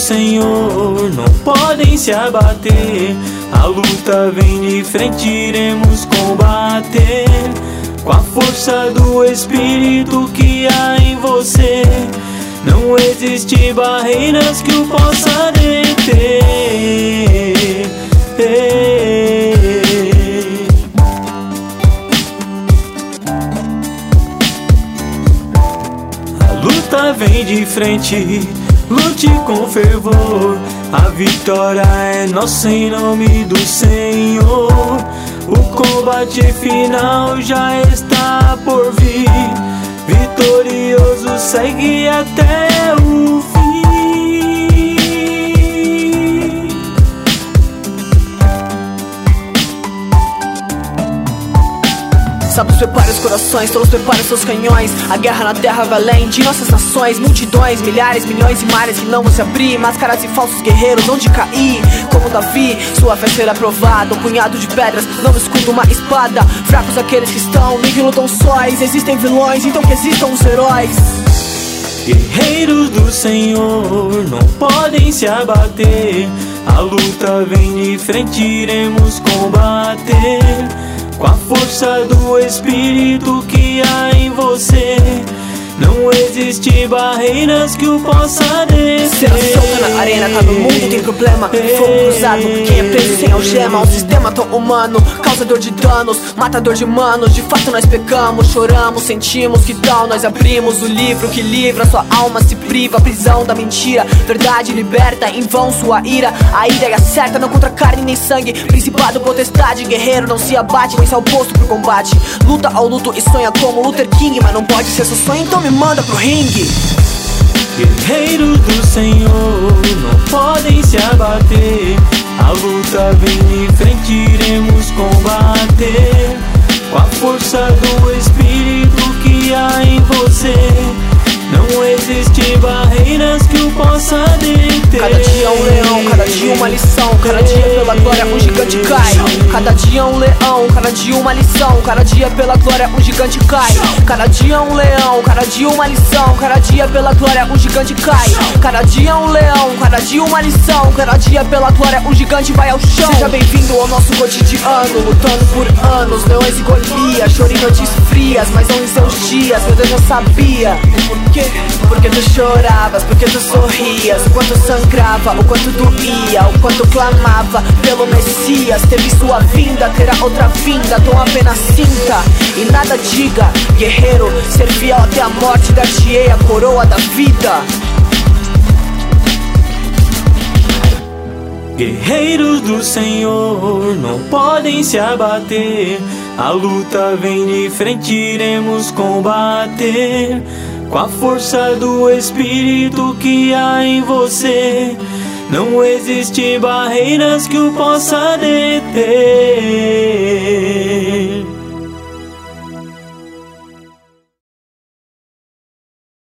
Senhor não podem se abater. A luta vem de frente, iremos combater. Com a força do Espírito que há em você, não existe barreiras que o possa deter. A luta vem de frente, lute com fervor. A vitória é nossa em nome do Senhor. O combate final já está por vir. Vitorioso segue até o fim. Sábios, prepare os corações, todos preparem seus canhões. A guerra na terra vai além de nossas nações. Multidões, milhares, milhões e mares que não vão se abrir. Máscaras e falsos guerreiros onde cair. Como Davi, sua fé será provada. Um punhado de pedras, não escudo uma espada. Fracos aqueles que estão, nem que lutam sóis. Existem vilões, então que existam os heróis. Guerreiros do Senhor não podem se abater. A luta vem de frente, iremos combater. Com a força do Espírito que há em você, não existe barreiras que o possa deter. Cena solta na arena, cada mundo tem problema. Fogo cruzado, quem é preso sem algema. Um sistema tão humano, causador de danos, matador de manos. De fato nós pecamos, choramos, sentimos. Que tal nós abrimos o livro que livra? Sua alma se priva, prisão da mentira. Verdade liberta, em vão sua ira. A ideia certa, não contra carne nem sangue. Principado, potestade, guerreiro não se abate. Vence ao posto pro combate, luta ao luto e sonha como Luther King. Mas não pode ser seu sonho, então me manda pro ringue. Guerreiros do Senhor não podem se abater. A luta vem de frente, iremos combater. Com a força do Espírito que há em você, não existe barreiras que o possa deter. Cada dia um leão, cada dia uma lição. Cada dia pela glória um gigante cai. Cada dia um leão, cada dia uma lição. Cada dia pela glória um gigante cai. Cada dia um leão, cada dia uma lição. Cada dia pela glória um gigante cai. Cada dia um leão, cada dia uma lição. Cada dia pela glória um gigante vai ao chão. Seja bem-vindo ao nosso cotidiano, lutando por anos, leões e Golias. Chorei noites frias, mas não em seus dias. Meu Deus, eu sabia. Por quê? Porque tu choravas, porque tu sorrias. O quanto sangrava, o quanto doía, o quanto clamava pelo Messias. Teve sua vinda, terá outra vinda. Tom apenas sinta e nada diga. Guerreiro, ser fiel até a morte. Dar-te-ei a coroa da vida. Guerreiros do Senhor não podem se abater. A luta vem de frente, iremos combater. Com a força do Espírito que há em você, não existe barreiras que o possa deter.